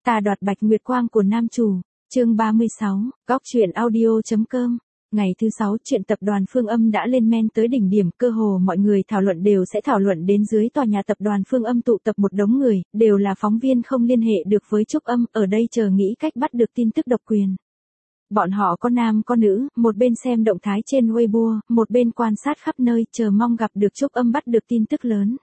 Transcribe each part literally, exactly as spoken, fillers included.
Ta đoạt bạch nguyệt quang của nam chủ, chương ba mươi sáu, góc truyện audio.com. Ngày thứ sáu, chuyện tập đoàn Phương Âm đã lên men tới đỉnh điểm, cơ hồ mọi người thảo luận đều sẽ thảo luận đến dưới tòa nhà tập đoàn Phương Âm tụ tập một đống người, đều là phóng viên không liên hệ được với Trúc Âm, ở đây chờ nghĩ cách bắt được tin tức độc quyền. Bọn họ có nam có nữ, một bên xem động thái trên Weibo, một bên quan sát khắp nơi, chờ mong gặp được Trúc Âm bắt được tin tức lớn.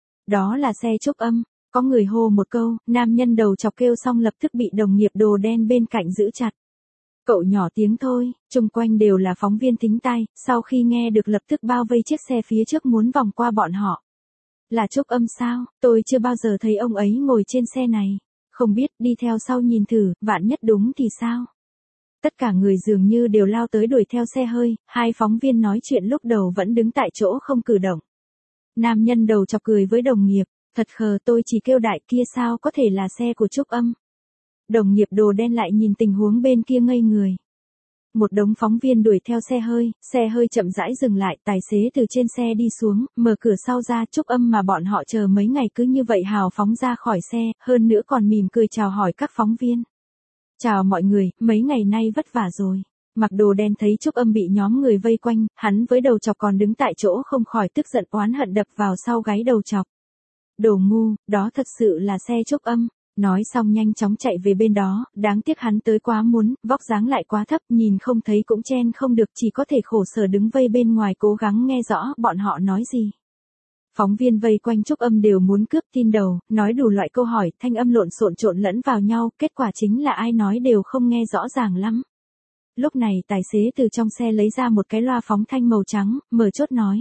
Đó là xe Trúc Âm. Có người hô một câu, nam nhân đầu chọc kêu xong lập tức bị đồng nghiệp đồ đen bên cạnh giữ chặt. Cậu nhỏ tiếng thôi, chung quanh đều là phóng viên thính tai, sau khi nghe được lập tức bao vây chiếc xe phía trước muốn vòng qua bọn họ. Là Trúc Âm sao, tôi chưa bao giờ thấy ông ấy ngồi trên xe này. Không biết, đi theo sau nhìn thử, vạn nhất đúng thì sao? Tất cả người dường như đều lao tới đuổi theo xe hơi, hai phóng viên nói chuyện lúc đầu vẫn đứng tại chỗ không cử động. Nam nhân đầu chọc cười với đồng nghiệp. Thật khờ, tôi chỉ kêu đại kia sao có thể là xe của Trúc Âm. Đồng nghiệp đồ đen lại nhìn tình huống bên kia ngây người. Một đống phóng viên đuổi theo xe hơi, xe hơi chậm rãi dừng lại, tài xế từ trên xe đi xuống, mở cửa sau ra, Trúc Âm mà bọn họ chờ mấy ngày cứ như vậy hào phóng ra khỏi xe, hơn nữa còn mỉm cười chào hỏi các phóng viên. Chào mọi người, mấy ngày nay vất vả rồi. Mặc đồ đen thấy Trúc Âm bị nhóm người vây quanh, hắn với đầu chọc còn đứng tại chỗ không khỏi tức giận oán hận đập vào sau gáy đầu chọc. Đồ ngu, đó thật sự là xe Trúc Âm. Nói xong nhanh chóng chạy về bên đó, đáng tiếc hắn tới quá muốn, vóc dáng lại quá thấp, nhìn không thấy cũng chen không được, chỉ có thể khổ sở đứng vây bên ngoài cố gắng nghe rõ bọn họ nói gì. Phóng viên vây quanh Trúc Âm đều muốn cướp tin đầu, nói đủ loại câu hỏi, thanh âm lộn xộn trộn lẫn vào nhau, kết quả chính là ai nói đều không nghe rõ ràng lắm. Lúc này tài xế từ trong xe lấy ra một cái loa phóng thanh màu trắng, mở chốt nói.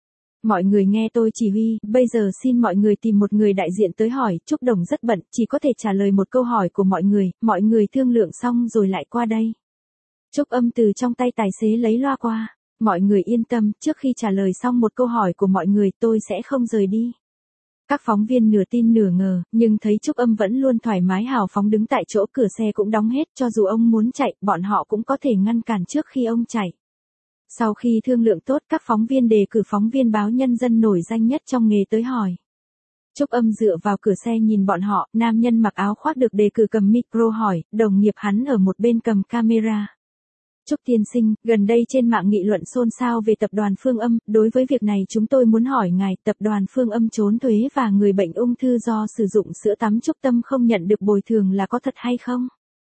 Mọi người nghe tôi chỉ huy, bây giờ xin mọi người tìm một người đại diện tới hỏi, Trúc Đồng rất bận, chỉ có thể trả lời một câu hỏi của mọi người, mọi người thương lượng xong rồi lại qua đây. Trúc Âm từ trong tay tài xế lấy loa qua, mọi người yên tâm, trước khi trả lời xong một câu hỏi của mọi người tôi sẽ không rời đi. Các phóng viên nửa tin nửa ngờ, nhưng thấy Trúc Âm vẫn luôn thoải mái hào phóng đứng tại chỗ, cửa xe cũng đóng hết, cho dù ông muốn chạy, bọn họ cũng có thể ngăn cản trước khi ông chạy. Sau khi thương lượng tốt, các phóng viên đề cử phóng viên báo Nhân dân nổi danh nhất trong nghề tới hỏi. Trúc Âm dựa vào cửa xe nhìn bọn họ, nam nhân mặc áo khoác được đề cử cầm micro hỏi, đồng nghiệp hắn ở một bên cầm camera. Trúc tiên sinh, gần đây trên mạng nghị luận xôn xao về tập đoàn Phương Âm, đối với việc này chúng tôi muốn hỏi ngài, tập đoàn Phương Âm trốn thuế và người bệnh ung thư do sử dụng sữa tắm Trúc Tâm không nhận được bồi thường là có thật hay không?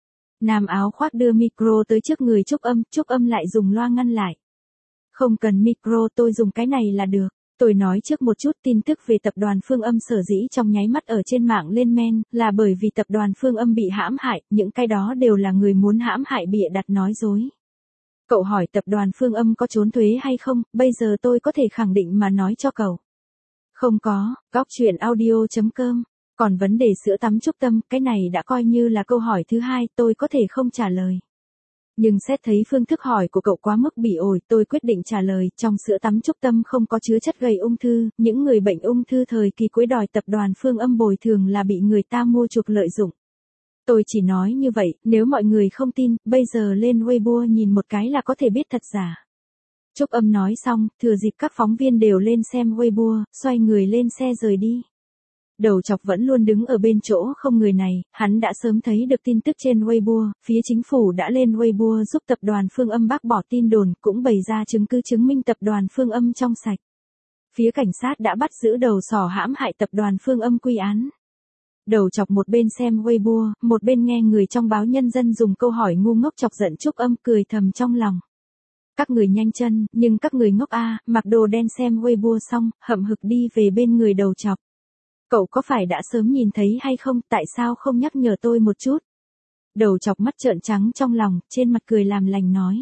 Nam áo khoác đưa micro tới trước người Trúc Âm, Trúc Âm lại dùng loa ngăn lại. Không cần micro, tôi dùng cái này là được. Tôi nói trước một chút tin tức về tập đoàn Phương Âm sở dĩ trong nháy mắt ở trên mạng lên men, là bởi vì tập đoàn Phương Âm bị hãm hại, những cái đó đều là người muốn hãm hại bịa đặt nói dối. Cậu hỏi tập đoàn Phương Âm có trốn thuế hay không, bây giờ tôi có thể khẳng định mà nói cho cậu. Không có, góc truyện audio.com. Còn vấn đề sữa tắm Trúc Tâm, cái này đã coi như là câu hỏi thứ hai, tôi có thể không trả lời. Nhưng xét thấy phương thức hỏi của cậu quá mức bị ổi, tôi quyết định trả lời, trong sữa tắm Trúc Tâm không có chứa chất gây ung thư, những người bệnh ung thư thời kỳ cuối đòi tập đoàn Phương Âm bồi thường là bị người ta mua chuộc lợi dụng. Tôi chỉ nói như vậy, nếu mọi người không tin, bây giờ lên Weibo nhìn một cái là có thể biết thật giả. Trúc Âm nói xong, thừa dịp các phóng viên đều lên xem Weibo, xoay người lên xe rời đi. Đầu chọc vẫn luôn đứng ở bên chỗ không người này, hắn đã sớm thấy được tin tức trên Weibo, phía chính phủ đã lên Weibo giúp tập đoàn Phương Âm bác bỏ tin đồn, cũng bày ra chứng cứ chứng minh tập đoàn Phương Âm trong sạch. Phía cảnh sát đã bắt giữ đầu sỏ hãm hại tập đoàn Phương Âm quy án. Đầu chọc một bên xem Weibo, một bên nghe người trong báo Nhân dân dùng câu hỏi ngu ngốc chọc giận Trúc Âm, cười thầm trong lòng. Các người nhanh chân, nhưng các người ngốc a, mặc đồ đen xem Weibo xong, hậm hực đi về bên người đầu chọc. Cậu có phải đã sớm nhìn thấy hay không, tại sao không nhắc nhở tôi một chút? Đầu chọc mắt trợn trắng trong lòng, trên mặt cười làm lành nói.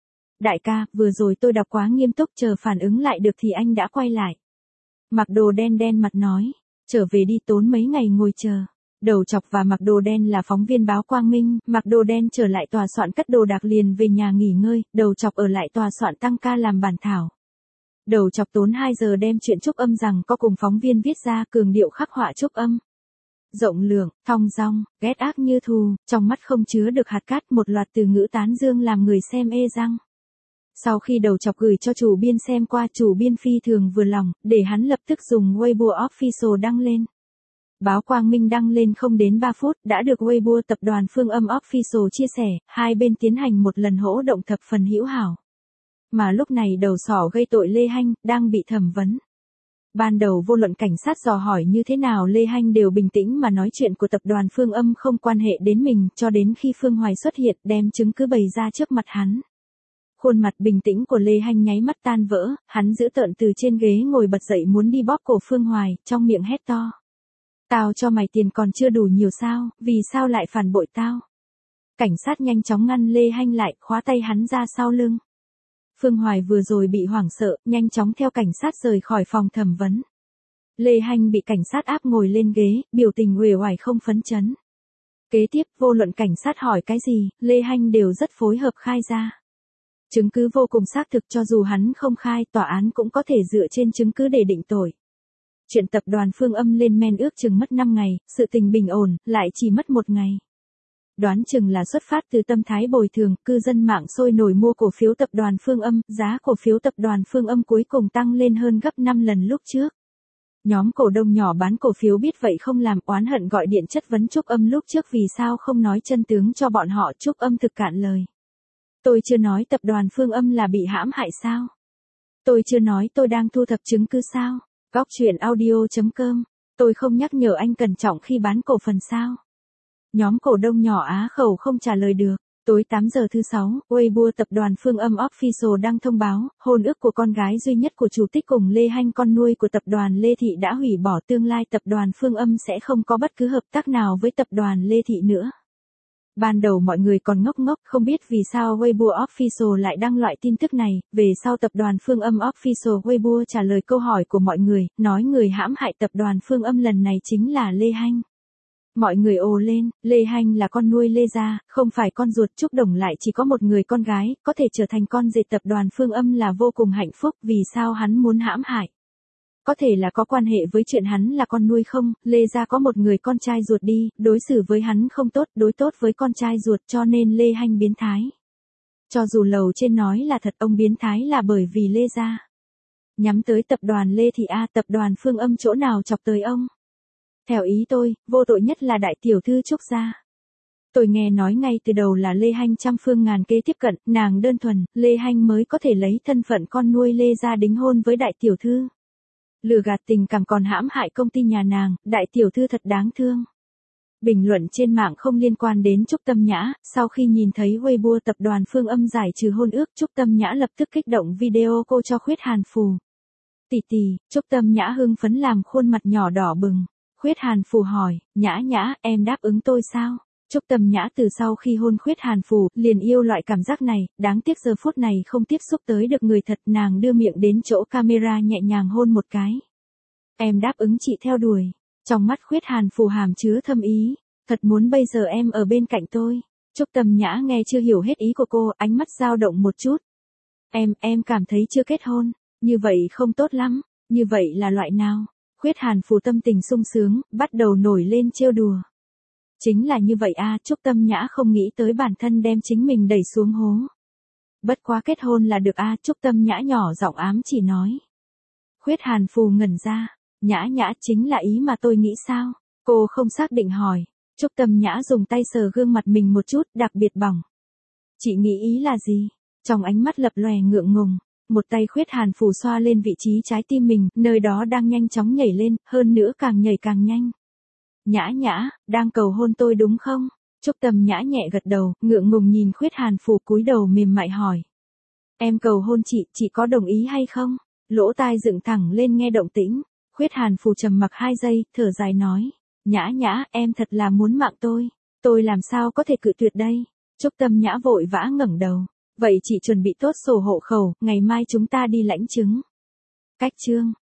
Đại ca, vừa rồi tôi đọc quá nghiêm túc, chờ phản ứng lại được thì anh đã quay lại. Mặc đồ đen đen mặt nói, trở về đi, tốn mấy ngày ngồi chờ. Đầu chọc và mặc đồ đen là phóng viên báo Quang Minh, mặc đồ đen trở lại tòa soạn cất đồ đạc liền về nhà nghỉ ngơi, đầu chọc ở lại tòa soạn tăng ca làm bản thảo. Đầu chọc tốn hai giờ đem chuyện Trúc Âm rằng có cùng phóng viên viết ra, cường điệu khắc họa Trúc Âm. Rộng lượng, thong dong, ghét ác như thù, trong mắt không chứa được hạt cát, một loạt từ ngữ tán dương làm người xem ê răng. Sau khi đầu chọc gửi cho chủ biên xem qua, chủ biên phi thường vừa lòng, để hắn lập tức dùng Weibo Official đăng lên. Báo Quang Minh đăng lên không đến ba phút đã được Weibo tập đoàn Phương Âm Official chia sẻ, hai bên tiến hành một lần hỗ động thập phần hữu hảo. Mà lúc này đầu sỏ gây tội Lê Hanh đang bị thẩm vấn. Ban đầu vô luận cảnh sát dò hỏi như thế nào Lê Hanh đều bình tĩnh mà nói chuyện của tập đoàn Phương Âm không quan hệ đến mình cho đến khi Phương Hoài xuất hiện đem chứng cứ bày ra trước mặt hắn. Khuôn mặt bình tĩnh của Lê Hanh nháy mắt tan vỡ, hắn giữ tợn từ trên ghế ngồi bật dậy muốn đi bóp cổ Phương Hoài, trong miệng hét to. Tao cho mày tiền còn chưa đủ nhiều sao, vì sao lại phản bội tao? Cảnh sát nhanh chóng ngăn Lê Hanh lại, khóa tay hắn ra sau lưng. Phương Hoài vừa rồi bị hoảng sợ, nhanh chóng theo cảnh sát rời khỏi phòng thẩm vấn. Lê Hanh bị cảnh sát áp ngồi lên ghế, biểu tình uể oải không phấn chấn. Kế tiếp, vô luận cảnh sát hỏi cái gì, Lê Hanh đều rất phối hợp khai ra. Chứng cứ vô cùng xác thực cho dù hắn không khai, tòa án cũng có thể dựa trên chứng cứ để định tội. Chuyện tập đoàn Phương Âm lên men ước chừng mất năm ngày, sự tình bình ổn, lại chỉ mất một ngày. Đoán chừng là xuất phát từ tâm thái bồi thường, cư dân mạng sôi nổi mua cổ phiếu tập đoàn Phương Âm, giá cổ phiếu tập đoàn Phương Âm cuối cùng tăng lên hơn gấp năm lần lúc trước. Nhóm cổ đông nhỏ bán cổ phiếu biết vậy không làm, oán hận gọi điện chất vấn Trúc Âm lúc trước vì sao không nói chân tướng cho bọn họ. Trúc Âm thực cạn lời. Tôi chưa nói tập đoàn Phương Âm là bị hãm hại sao? Tôi chưa nói tôi đang thu thập chứng cứ sao? Góc truyện audio chấm com. Tôi không nhắc nhở anh cẩn trọng khi bán cổ phần sao? Nhóm cổ đông nhỏ á khẩu không trả lời được. Tối tám giờ thứ sáu, Weibo tập đoàn Phương Âm Official đăng thông báo, hôn ước của con gái duy nhất của chủ tịch cùng Lê Hanh con nuôi của tập đoàn Lê Thị đã hủy bỏ, tương lai tập đoàn Phương Âm sẽ không có bất cứ hợp tác nào với tập đoàn Lê Thị nữa. Ban đầu mọi người còn ngốc ngốc không biết vì sao Weibo Official lại đăng loại tin tức này, về sau tập đoàn Phương Âm Official Weibo trả lời câu hỏi của mọi người, nói người hãm hại tập đoàn Phương Âm lần này chính là Lê Hanh. Mọi người ồ lên, Lê Hanh là con nuôi Lê gia, không phải con ruột. Trúc Đồng lại chỉ có một người con gái, có thể trở thành con rể tập đoàn Phương Âm là vô cùng hạnh phúc, vì sao hắn muốn hãm hại? Có thể là có quan hệ với chuyện hắn là con nuôi không, Lê gia có một người con trai ruột đi, đối xử với hắn không tốt, đối tốt với con trai ruột cho nên Lê Hanh biến thái. Cho dù lầu trên nói là thật, ông biến thái là bởi vì Lê gia nhắm tới tập đoàn Lê Thị A, tập đoàn Phương Âm chỗ nào chọc tới ông? Theo ý tôi, vô tội nhất là đại tiểu thư Trúc gia. Tôi nghe nói ngay từ đầu là Lê Hanh trăm phương ngàn kế tiếp cận, nàng đơn thuần, Lê Hanh mới có thể lấy thân phận con nuôi Lê gia đính hôn với đại tiểu thư. Lừa gạt tình cảm còn hãm hại công ty nhà nàng, đại tiểu thư thật đáng thương. Bình luận trên mạng không liên quan đến Trúc Tâm Nhã, sau khi nhìn thấy Weibo tập đoàn Phương Âm giải trừ hôn ước, Trúc Tâm Nhã lập tức kích động video cô cho Khuyết Hàn Phù. Tỷ tỷ, Trúc Tâm Nhã hưng phấn làm khuôn mặt nhỏ đỏ bừng. Khuyết Hàn Phù hỏi, Nhã Nhã, em đáp ứng tôi sao? Trúc Tâm Nhã từ sau khi hôn Khuyết Hàn Phù, liền yêu loại cảm giác này, đáng tiếc giờ phút này không tiếp xúc tới được người thật, nàng đưa miệng đến chỗ camera nhẹ nhàng hôn một cái. Em đáp ứng chị theo đuổi. Trong mắt Khuyết Hàn Phù hàm chứa thâm ý, thật muốn bây giờ em ở bên cạnh tôi. Trúc Tâm Nhã nghe chưa hiểu hết ý của cô, ánh mắt dao động một chút. Em, em cảm thấy chưa kết hôn, như vậy không tốt lắm, như vậy là loại nào? Khuyết Hàn Phù tâm tình sung sướng, bắt đầu nổi lên trêu đùa. Chính là như vậy a, Trúc Tâm Nhã không nghĩ tới bản thân đem chính mình đẩy xuống hố. Bất quá kết hôn là được a, Trúc Tâm Nhã nhỏ giọng ám chỉ nói. Khuyết Hàn Phù ngẩn ra, Nhã Nhã chính là ý mà tôi nghĩ sao? Cô không xác định hỏi. Trúc Tâm Nhã dùng tay sờ gương mặt mình một chút, đặc biệt bỏng. Chị nghĩ ý là gì? Trong ánh mắt lập lòe ngượng ngùng. Một tay Khuyết Hàn Phù xoa lên vị trí trái tim mình, nơi đó đang nhanh chóng nhảy lên, hơn nữa càng nhảy càng nhanh. Nhã Nhã, đang cầu hôn tôi đúng không? Trúc Tâm Nhã nhẹ gật đầu, ngượng ngùng nhìn Khuyết Hàn Phù cúi đầu mềm mại hỏi. Em cầu hôn chị, chị có đồng ý hay không? Lỗ tai dựng thẳng lên nghe động tĩnh. Khuyết Hàn Phù trầm mặc hai giây, thở dài nói. Nhã Nhã, em thật là muốn mạng tôi. Tôi làm sao có thể cự tuyệt đây? Trúc Tâm Nhã vội vã ngẩng đầu. Vậy chị chuẩn bị tốt sổ hộ khẩu, ngày mai chúng ta đi lãnh chứng. Cách chương.